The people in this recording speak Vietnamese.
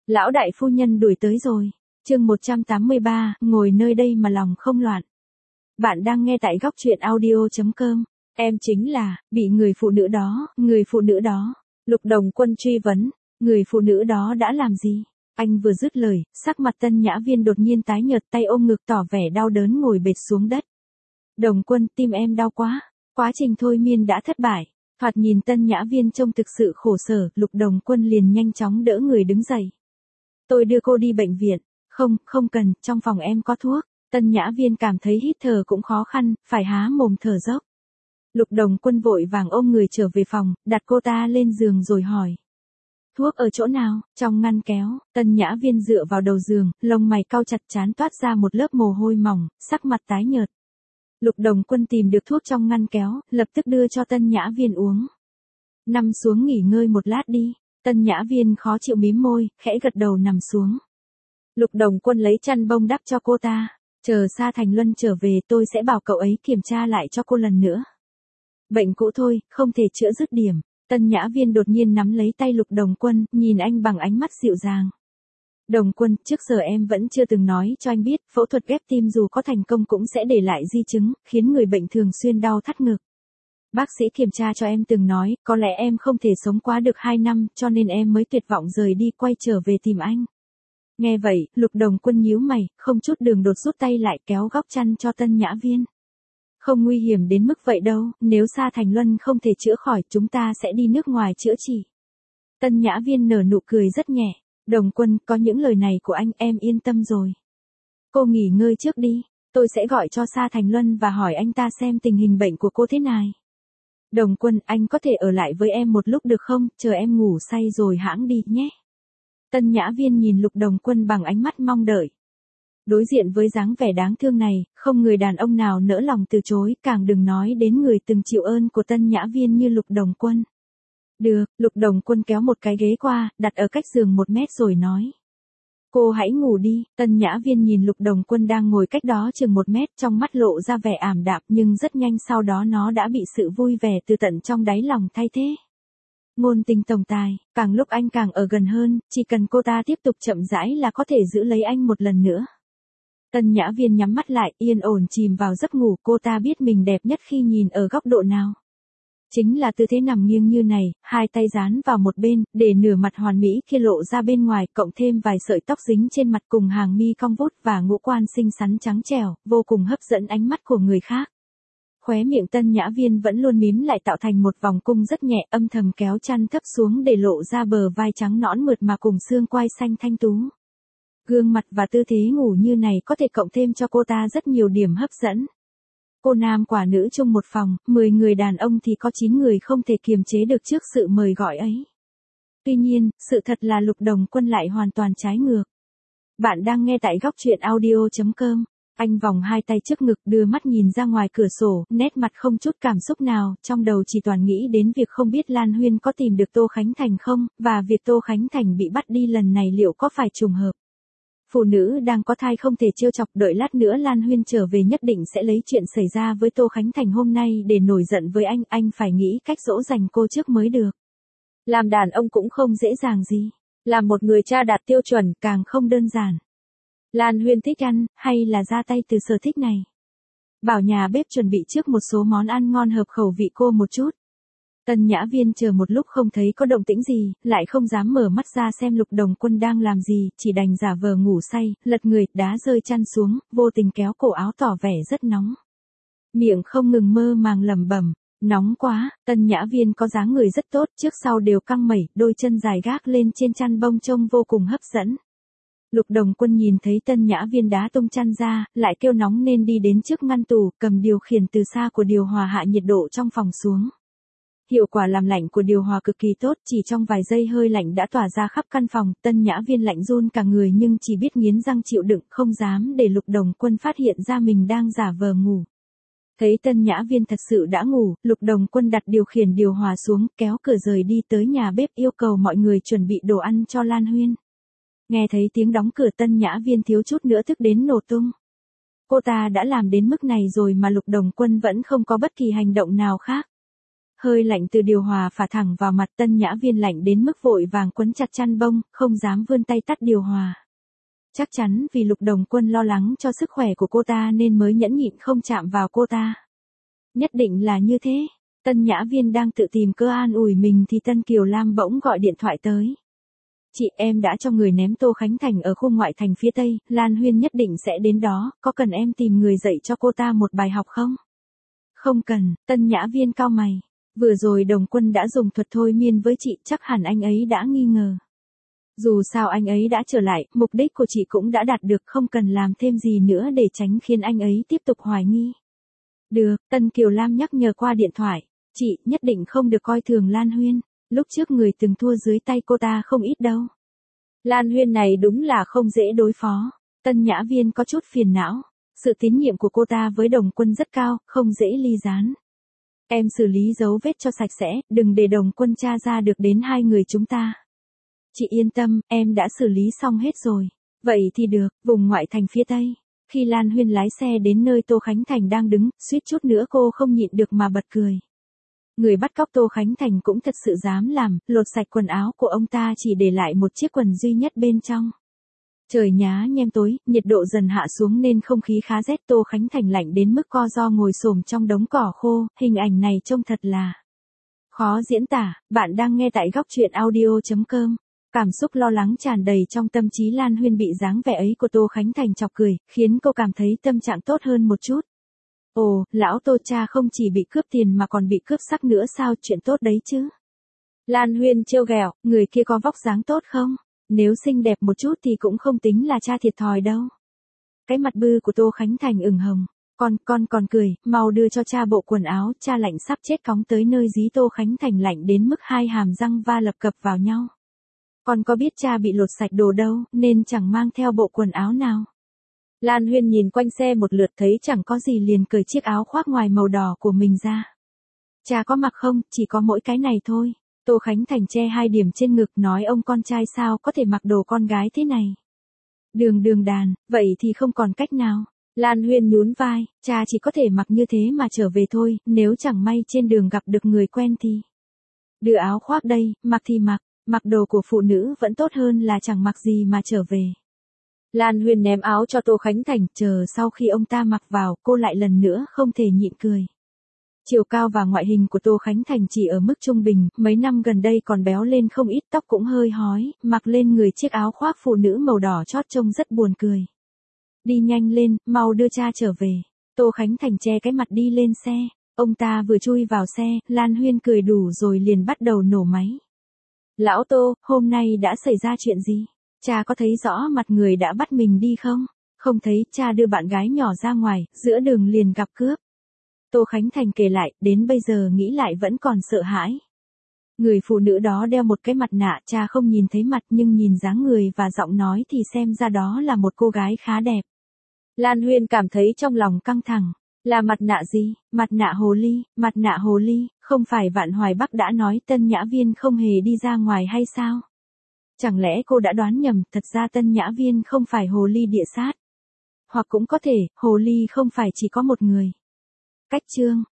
Lão đại phu nhân đuổi tới rồi. Chương 183, ngồi nơi đây mà lòng không loạn. Bạn đang nghe tại góc truyện audio.com. Em chính là, bị người phụ nữ đó. Lục Đồng Quân truy vấn, người phụ nữ đó đã làm gì? Anh vừa dứt lời, sắc mặt Tân Nhã Viên đột nhiên tái nhợt, tay ôm ngực tỏ vẻ đau đớn ngồi bệt xuống đất. Đồng Quân, tim em đau quá. Quá trình thôi miên đã thất bại. Thoạt nhìn Tân Nhã Viên trông thực sự khổ sở, Lục Đồng Quân liền nhanh chóng đỡ người đứng dậy. Tôi đưa cô đi bệnh viện. Không cần, trong phòng em có thuốc. Tân Nhã Viên cảm thấy hít thở cũng khó khăn, phải há mồm thở dốc. Lục Đồng Quân vội vàng ôm người trở về phòng, đặt cô ta lên giường rồi hỏi. Thuốc ở chỗ nào? Trong ngăn kéo. Tân Nhã Viên dựa vào đầu giường, lông mày cau chặt, trán toát ra một lớp mồ hôi mỏng, sắc mặt tái nhợt. Lục Đồng Quân tìm được thuốc trong ngăn kéo, lập tức đưa cho Tân Nhã Viên uống. Nằm xuống nghỉ ngơi một lát đi. Tân Nhã Viên khó chịu mím môi, khẽ gật đầu nằm xuống. Lục Đồng Quân lấy chăn bông đắp cho cô ta. Chờ Sa Thành Luân trở về tôi sẽ bảo cậu ấy kiểm tra lại cho cô lần nữa. Bệnh cũ thôi, không thể chữa dứt điểm. Tân Nhã Viên đột nhiên nắm lấy tay Lục Đồng Quân, nhìn anh bằng ánh mắt dịu dàng. Đồng Quân, trước giờ em vẫn chưa từng nói cho anh biết, phẫu thuật ghép tim dù có thành công cũng sẽ để lại di chứng, khiến người bệnh thường xuyên đau thắt ngực. Bác sĩ kiểm tra cho em từng nói, có lẽ em không thể sống quá được 2 năm, cho nên em mới tuyệt vọng rời đi quay trở về tìm anh. Nghe vậy, Lục Đồng Quân nhíu mày, không chút đường đột rút tay lại kéo góc chăn cho Tân Nhã Viên. Không nguy hiểm đến mức vậy đâu, nếu Sa Thành Luân không thể chữa khỏi chúng ta sẽ đi nước ngoài chữa trị. Tân Nhã Viên nở nụ cười rất nhẹ. Đồng Quân, có những lời này của anh em yên tâm rồi. Cô nghỉ ngơi trước đi, tôi sẽ gọi cho Sa Thành Luân và hỏi anh ta xem tình hình bệnh của cô thế nào. Đồng Quân, anh có thể ở lại với em một lúc được không, chờ em ngủ say rồi hãng đi nhé. Tân Nhã Viên nhìn Lục Đồng Quân bằng ánh mắt mong đợi. Đối diện với dáng vẻ đáng thương này, không người đàn ông nào nỡ lòng từ chối, càng đừng nói đến người từng chịu ơn của Tân Nhã Viên như Lục Đồng Quân. Được, Lục Đồng Quân kéo một cái ghế qua, đặt ở cách giường 1 mét rồi nói. Cô hãy ngủ đi. Tân Nhã Viên nhìn Lục Đồng Quân đang ngồi cách đó chừng 1 mét, trong mắt lộ ra vẻ ảm đạm, nhưng rất nhanh sau đó nó đã bị sự vui vẻ từ tận trong đáy lòng thay thế. Ngôn tình tổng tài, càng lúc anh càng ở gần hơn, chỉ cần cô ta tiếp tục chậm rãi là có thể giữ lấy anh một lần nữa. Tân Nhã Viên nhắm mắt lại, yên ổn chìm vào giấc ngủ, cô ta biết mình đẹp nhất khi nhìn ở góc độ nào. Chính là tư thế nằm nghiêng như này, hai tay dán vào một bên, để nửa mặt hoàn mỹ kia lộ ra bên ngoài, cộng thêm vài sợi tóc dính trên mặt cùng hàng mi cong vút và ngũ quan xinh xắn trắng trẻo, vô cùng hấp dẫn ánh mắt của người khác. Khóe miệng Tân Nhã Viên vẫn luôn mím lại tạo thành một vòng cung rất nhẹ, âm thầm kéo chăn thấp xuống để lộ ra bờ vai trắng nõn mượt mà cùng xương quai xanh thanh tú. Gương mặt và tư thế ngủ như này có thể cộng thêm cho cô ta rất nhiều điểm hấp dẫn. Cô nam quả nữ chung một phòng, 10 người đàn ông thì có 9 người không thể kiềm chế được trước sự mời gọi ấy. Tuy nhiên, sự thật là Lục Đồng Quân lại hoàn toàn trái ngược. Bạn đang nghe tại góc truyện audio.com. Anh vòng hai tay trước ngực, đưa mắt nhìn ra ngoài cửa sổ, nét mặt không chút cảm xúc nào, trong đầu chỉ toàn nghĩ đến việc không biết Lan Huyên có tìm được Tô Khánh Thành không, và việc Tô Khánh Thành bị bắt đi lần này liệu có phải trùng hợp. Phụ nữ đang có thai không thể trêu chọc, đợi lát nữa Lan Huyên trở về nhất định sẽ lấy chuyện xảy ra với Tô Khánh Thành hôm nay để nổi giận với anh phải nghĩ cách dỗ dành cô trước mới được. Làm đàn ông cũng không dễ dàng gì, làm một người cha đạt tiêu chuẩn càng không đơn giản. Lan Huyên thích ăn, hay là ra tay từ sở thích này? Bảo nhà bếp chuẩn bị trước một số món ăn ngon hợp khẩu vị cô một chút. Tân Nhã Viên chờ một lúc không thấy có động tĩnh gì, lại không dám mở mắt ra xem Lục Đồng Quân đang làm gì, chỉ đành giả vờ ngủ say, lật người, đá rơi chăn xuống, vô tình kéo cổ áo tỏ vẻ rất nóng. Miệng không ngừng mơ màng lẩm bẩm, nóng quá. Tân Nhã Viên có dáng người rất tốt, trước sau đều căng mẩy, đôi chân dài gác lên trên chăn bông trông vô cùng hấp dẫn. Lục Đồng Quân nhìn thấy Tân Nhã Viên đá tung chăn ra, lại kêu nóng nên đi đến trước ngăn tủ, cầm điều khiển từ xa của điều hòa hạ nhiệt độ trong phòng xuống. Hiệu quả làm lạnh của điều hòa cực kỳ tốt, chỉ trong vài giây hơi lạnh đã tỏa ra khắp căn phòng, Tân Nhã Viên lạnh run cả người nhưng chỉ biết nghiến răng chịu đựng, không dám để Lục Đồng Quân phát hiện ra mình đang giả vờ ngủ. Thấy Tân Nhã Viên thật sự đã ngủ, Lục Đồng Quân đặt điều khiển điều hòa xuống, kéo cửa rời đi tới nhà bếp yêu cầu mọi người chuẩn bị đồ ăn cho Lan Huyên. Nghe thấy tiếng đóng cửa Tân Nhã Viên thiếu chút nữa tức đến nổ tung. Cô ta đã làm đến mức này rồi mà Lục Đồng Quân vẫn không có bất kỳ hành động nào khác. Hơi lạnh từ điều hòa phả thẳng vào mặt Tân Nhã Viên lạnh đến mức vội vàng quấn chặt chăn bông, không dám vươn tay tắt điều hòa. Chắc chắn vì Lục Đồng Quân lo lắng cho sức khỏe của cô ta nên mới nhẫn nhịn không chạm vào cô ta. Nhất định là như thế. Tân Nhã Viên đang tự tìm cơ an ủi mình thì Tân Kiều Lam bỗng gọi điện thoại tới. Chị, em đã cho người ném Tô Khánh Thành ở khu ngoại thành phía Tây, Lan Huyên nhất định sẽ đến đó, có cần em tìm người dạy cho cô ta một bài học không? Không cần. Tân Nhã Viên cau mày. Vừa rồi Đồng Quân đã dùng thuật thôi miên với chị, chắc hẳn anh ấy đã nghi ngờ. Dù sao anh ấy đã trở lại, mục đích của chị cũng đã đạt được, không cần làm thêm gì nữa để tránh khiến anh ấy tiếp tục hoài nghi. Được, Tân Kiều Lam nhắc nhở qua điện thoại. Chị, nhất định không được coi thường Lan Huyên. Lúc trước người từng thua dưới tay cô ta không ít đâu. Lan Huyên này đúng là không dễ đối phó. Tân Nhã Viên có chút phiền não. Sự tín nhiệm của cô ta với Đồng Quân rất cao, không dễ ly gián. Em xử lý dấu vết cho sạch sẽ, đừng để Đồng Quân tra ra được đến hai người chúng ta. Chị yên tâm, em đã xử lý xong hết rồi. Vậy thì được, vùng ngoại thành phía Tây. Khi Lan Huyên lái xe đến nơi Tô Khánh Thành đang đứng, suýt chút nữa cô không nhịn được mà bật cười. Người bắt cóc Tô Khánh Thành cũng thật sự dám làm, lột sạch quần áo của ông ta chỉ để lại một chiếc quần duy nhất bên trong. Trời nhá nhem tối, nhiệt độ dần hạ xuống nên không khí khá rét. Tô Khánh Thành lạnh đến mức co ro ngồi xổm trong đống cỏ khô, hình ảnh này trông thật là khó diễn tả. Bạn đang nghe tại góc truyện audio.com. Cảm xúc lo lắng tràn đầy trong tâm trí Lan Huyên bị dáng vẻ ấy của Tô Khánh Thành chọc cười, khiến cô cảm thấy tâm trạng tốt hơn một chút. Ồ, lão Tô cha không chỉ bị cướp tiền mà còn bị cướp sắc nữa sao, chuyện tốt đấy chứ. Lan Huyên trêu ghẹo, người kia có vóc dáng tốt không? Nếu xinh đẹp một chút thì cũng không tính là cha thiệt thòi đâu. Cái mặt bư của Tô Khánh Thành ửng hồng. Con còn cười, mau đưa cho cha bộ quần áo, cha lạnh sắp chết cóng tới nơi dí. Tô Khánh Thành lạnh đến mức hai hàm răng va lập cập vào nhau. Con có biết cha bị lột sạch đồ đâu, nên chẳng mang theo bộ quần áo nào. Lan Huyên nhìn quanh xe một lượt thấy chẳng có gì liền cởi chiếc áo khoác ngoài màu đỏ của mình ra. Cha có mặc không, chỉ có mỗi cái này thôi. Tô Khánh Thành che hai điểm trên ngực nói ông con trai sao có thể mặc đồ con gái thế này. Đường đàn, vậy thì không còn cách nào. Lan Huyên nhún vai, cha chỉ có thể mặc như thế mà trở về thôi, nếu chẳng may trên đường gặp được người quen thì. Đưa áo khoác đây, mặc thì mặc đồ của phụ nữ vẫn tốt hơn là chẳng mặc gì mà trở về. Lan Huyên ném áo cho Tô Khánh Thành, chờ sau khi ông ta mặc vào, cô lại lần nữa không thể nhịn cười. Chiều cao và ngoại hình của Tô Khánh Thành chỉ ở mức trung bình, mấy năm gần đây còn béo lên không ít, tóc cũng hơi hói, mặc lên người chiếc áo khoác phụ nữ màu đỏ chót trông rất buồn cười. Đi nhanh lên, mau đưa cha trở về. Tô Khánh Thành che cái mặt đi lên xe. Ông ta vừa chui vào xe, Lan Huyên cười đủ rồi liền bắt đầu nổ máy. Lão Tô, hôm nay đã xảy ra chuyện gì? Cha có thấy rõ mặt người đã bắt mình đi không? Không thấy, cha đưa bạn gái nhỏ ra ngoài, giữa đường liền gặp cướp. Tô Khánh Thành kể lại, đến bây giờ nghĩ lại vẫn còn sợ hãi. Người phụ nữ đó đeo một cái mặt nạ, cha không nhìn thấy mặt nhưng nhìn dáng người và giọng nói thì xem ra đó là một cô gái khá đẹp. Lan Huyên cảm thấy trong lòng căng thẳng. Là mặt nạ gì? Mặt nạ hồ ly, không phải Vạn Hoài Bắc đã nói Tân Nhã Viên không hề đi ra ngoài hay sao? Chẳng lẽ cô đã đoán nhầm, thật ra Tân Nhã Viên không phải hồ ly địa sát. Hoặc cũng có thể, hồ ly không phải chỉ có một người. Cách chương